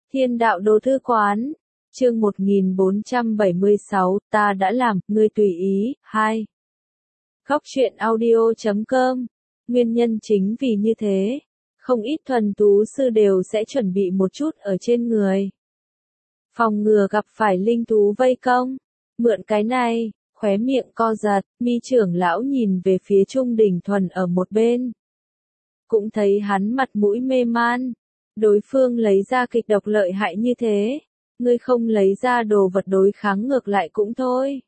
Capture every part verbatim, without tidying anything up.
Thiên đạo đồ thư quán, chương một nghìn bốn trăm bảy mươi sáu, ta đã làm, ngươi tùy ý, hai. Góc truyện audio chấm com, nguyên nhân chính vì như thế, không ít thuần tú sư đều sẽ chuẩn bị một chút ở trên người. Phòng ngừa gặp phải linh thú vây công, mượn cái này, khóe miệng co giật, mi trưởng lão nhìn về phía Trung Đình Thuần ở một bên. Cũng thấy hắn mặt mũi mê man. Đối phương lấy ra kịch độc lợi hại như thế, ngươi không lấy ra đồ vật đối kháng ngược lại cũng thôi.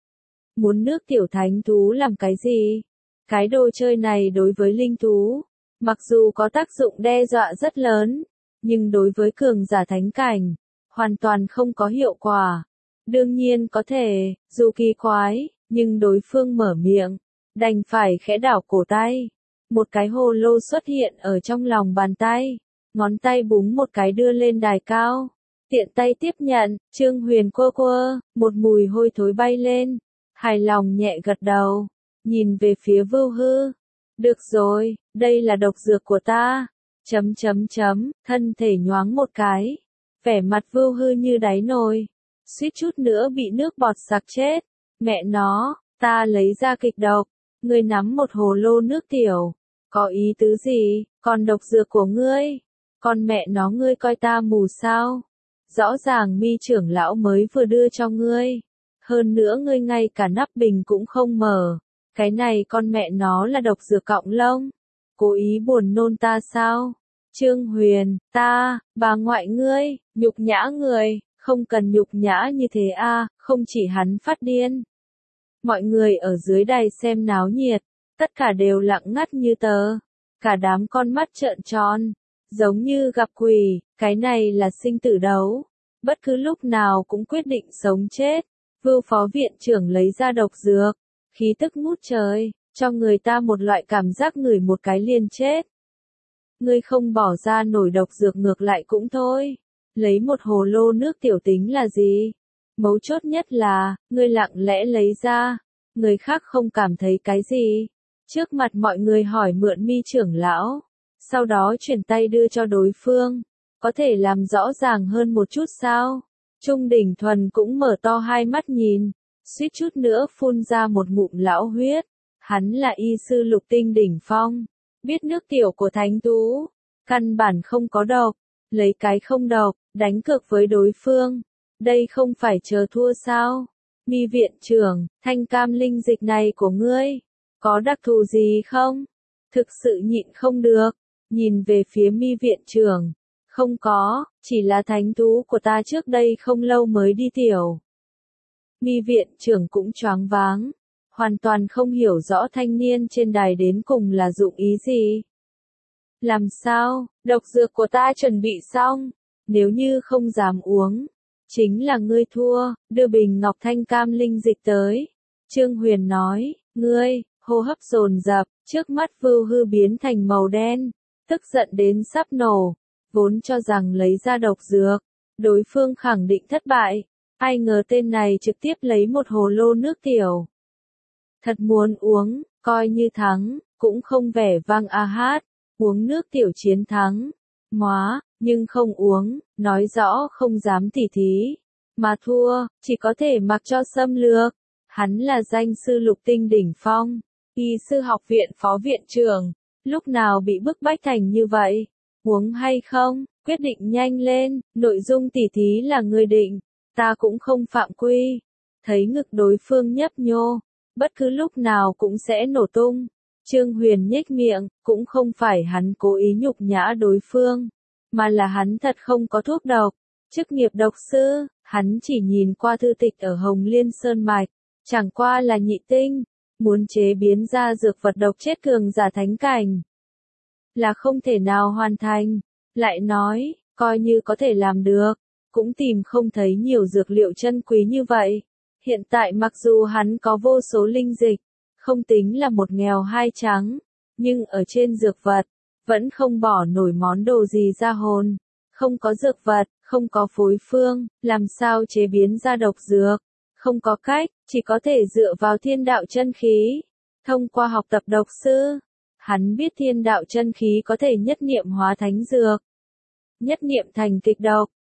Muốn nước tiểu thánh thú làm cái gì? Cái đồ chơi này đối với linh thú, mặc dù có tác dụng đe dọa rất lớn, nhưng đối với cường giả thánh cảnh, hoàn toàn không có hiệu quả. Đương nhiên có thể, dù kỳ quái, nhưng đối phương mở miệng, đành phải khẽ đảo cổ tay. Một cái hồ lô xuất hiện ở trong lòng bàn tay. Ngón tay búng một cái đưa lên đài cao. Tiện tay tiếp nhận, Trương Huyền quơ quơ, một mùi hôi thối bay lên. Hài lòng nhẹ gật đầu. Nhìn về phía Vưu Hư. Được rồi, đây là độc dược của ta. Chấm chấm chấm, thân thể nhoáng một cái. Vẻ mặt Vưu Hư như đáy nồi. Suýt chút nữa bị nước bọt sặc chết. Mẹ nó, ta lấy ra kịch độc. Ngươi nắm một hồ lô nước tiểu. Có ý tứ gì, còn độc dược của ngươi? Con mẹ nó ngươi coi ta mù sao? Rõ ràng mi trưởng lão mới vừa đưa cho ngươi. Hơn nữa ngươi ngay cả nắp bình cũng không mở. Cái này con mẹ nó là độc dược cọng lông. Cố ý buồn nôn ta sao? Trương Huyền, ta, bà ngoại ngươi, nhục nhã người, không cần nhục nhã như thế a, không chỉ hắn phát điên. Mọi người ở dưới đài xem náo nhiệt, tất cả đều lặng ngắt như tờ. Cả đám con mắt trợn tròn. Giống như gặp quỷ, cái này là sinh tử đấu. Bất cứ lúc nào cũng quyết định sống chết. Vưu phó viện trưởng lấy ra độc dược. Khí tức ngút trời, cho người ta một loại cảm giác ngửi một cái liền chết. Ngươi không bỏ ra nổi độc dược ngược lại cũng thôi. Lấy một hồ lô nước tiểu tính là gì? Mấu chốt nhất là, ngươi lặng lẽ lấy ra. Người khác không cảm thấy cái gì. Trước mặt mọi người hỏi mượn mi trưởng lão. Sau đó chuyển tay đưa cho đối phương. Có thể làm rõ ràng hơn một chút sao? Trung Đình Thuần cũng mở to hai mắt nhìn. Suýt chút nữa phun ra một ngụm lão huyết. Hắn là y sư lục tinh đỉnh phong. Biết nước tiểu của thánh thú. Căn bản không có độc. Lấy cái không độc, đánh cược với đối phương. Đây không phải chờ thua sao? Mi viện trưởng, thanh cam linh dịch này của ngươi. Có đặc thù gì không? Thực sự nhịn không được. Nhìn về phía mi viện trưởng. Không có, chỉ là thánh thú của ta trước đây không lâu mới đi tiểu. Mi viện trưởng cũng choáng váng. Hoàn toàn không hiểu rõ thanh niên trên đài đến cùng là dụng ý gì. Làm sao, độc dược của ta chuẩn bị xong. Nếu như không dám uống. Chính là ngươi thua, đưa bình ngọc thanh cam linh dịch tới. Trương Huyền nói, ngươi, hô hấp dồn dập, trước mắt Vưu Hư biến thành màu đen. Tức giận đến sắp nổ, vốn cho rằng lấy ra độc dược, đối phương khẳng định thất bại, ai ngờ tên này trực tiếp lấy một hồ lô nước tiểu. Thật muốn uống, coi như thắng, cũng không vẻ vang a hát, uống nước tiểu chiến thắng, móa, nhưng không uống, nói rõ không dám tỉ thí, mà thua, chỉ có thể mặc cho xâm lược, hắn là danh sư lục tinh đỉnh phong, y sư học viện phó viện trưởng. Lúc nào bị bức bách thành như vậy? Uống hay không? Quyết định nhanh lên, nội dung tỉ thí là ngươi định, ta cũng không phạm quy. Thấy ngực đối phương nhấp nhô, bất cứ lúc nào cũng sẽ nổ tung. Trương Huyền nhếch miệng, cũng không phải hắn cố ý nhục nhã đối phương, mà là hắn thật không có thuốc độc. Chức nghiệp độc sư, hắn chỉ nhìn qua thư tịch ở Hồng Liên Sơn Mạch, chẳng qua là nhị tinh. Muốn chế biến ra dược vật độc chết cường giả thánh cảnh là không thể nào hoàn thành. Lại nói, coi như có thể làm được, cũng tìm không thấy nhiều dược liệu chân quý như vậy. Hiện tại mặc dù hắn có vô số linh dịch, không tính là một nghèo hai trắng, nhưng ở trên dược vật, vẫn không bỏ nổi món đồ gì ra hồn. Không có dược vật, không có phối phương, làm sao chế biến ra độc dược? Không có cách, chỉ có thể dựa vào thiên đạo chân khí. Thông qua học tập độc sư, hắn biết thiên đạo chân khí có thể nhất niệm hóa thánh dược. Nhất niệm thành kịch độc,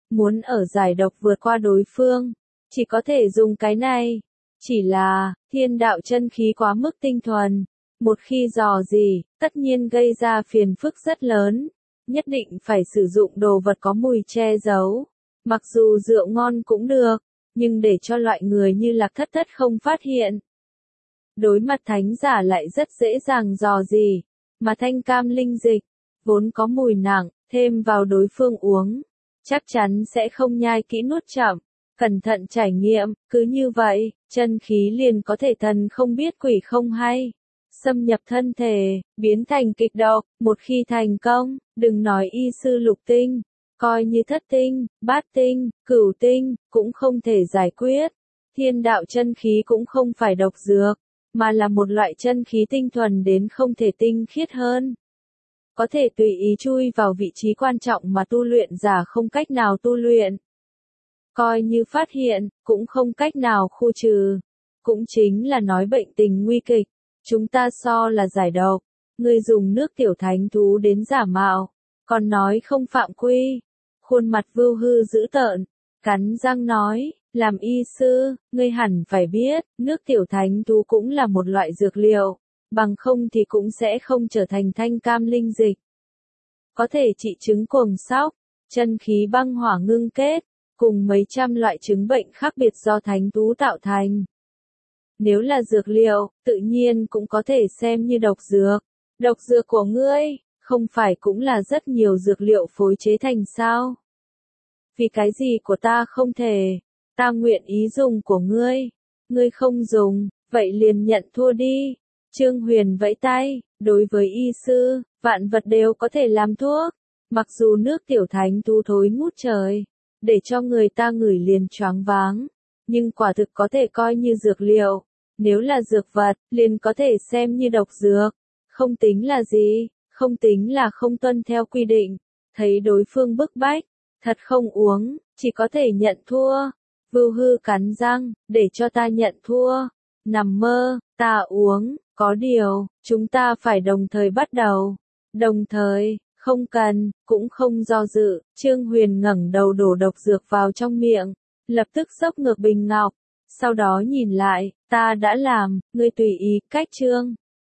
Muốn ở giải độc vượt qua đối phương, chỉ có thể dùng cái này. Chỉ là, thiên đạo chân khí quá mức tinh thuần. Một khi dò dỉ, tất nhiên gây ra phiền phức rất lớn. Nhất định phải sử dụng đồ vật có mùi che giấu. Mặc dù rượu ngon cũng được, nhưng để cho loại người như Lạc Thất Thất không phát hiện. Đối mặt thánh giả lại rất dễ dàng dò dỉ, mà thanh cam linh dịch, vốn có mùi nặng, thêm vào đối phương uống, chắc chắn sẽ không nhai kỹ nuốt chậm, cẩn thận trải nghiệm, cứ như vậy, chân khí liền có thể thần không biết quỷ không hay, xâm nhập thân thể, biến thành kịch độc, một khi thành công, đừng nói y sư lục tinh, coi như thất tinh, bát tinh, cửu tinh, cũng không thể giải quyết. Thiên đạo chân khí cũng không phải độc dược, mà là một loại chân khí tinh thuần đến không thể tinh khiết hơn. Có thể tùy ý chui vào vị trí quan trọng mà tu luyện giả không cách nào tu luyện. Coi như phát hiện, cũng không cách nào khu trừ. Cũng chính là nói bệnh tình nguy kịch, chúng ta so là giải độc, người dùng nước tiểu thánh thú đến giả mạo, còn nói không phạm quy. Khuôn mặt Vưu Hư dữ tợn, cắn răng nói, làm y sư, ngươi hẳn phải biết, nước tiểu thánh thú cũng là một loại dược liệu, bằng không thì cũng sẽ không trở thành thanh cam linh dịch. Có thể trị chứng cuồng sóc, chân khí băng hỏa ngưng kết, cùng mấy trăm loại chứng bệnh khác biệt do thánh thú tạo thành. Nếu là dược liệu, tự nhiên cũng có thể xem như độc dược. Độc dược của ngươi, không phải cũng là rất nhiều dược liệu phối chế thành sao? Vì cái gì của ta không thể? Ta nguyện ý dùng của ngươi. Ngươi không dùng, vậy liền nhận thua đi. Trương Huyền vẫy tay, đối với y sư, vạn vật đều có thể làm thuốc. Mặc dù nước tiểu thánh thú thối ngút trời, để cho người ta ngửi liền choáng váng, nhưng quả thực có thể coi như dược liệu. Nếu là dược vật, liền có thể xem như độc dược. Không tính là gì, không tính là không tuân theo quy định. Thấy đối phương bức bách, thật không uống, chỉ có thể nhận thua. Vưu Hư cắn răng, để cho ta nhận thua. Nằm mơ, ta uống, có điều, chúng ta phải đồng thời bắt đầu. Đồng thời, không cần, cũng không do dự, Trương Huyền ngẩng đầu đổ độc dược vào trong miệng, lập tức xốc ngược bình ngọc. Sau đó nhìn lại, ta đã làm, ngươi tùy ý, cách Trương.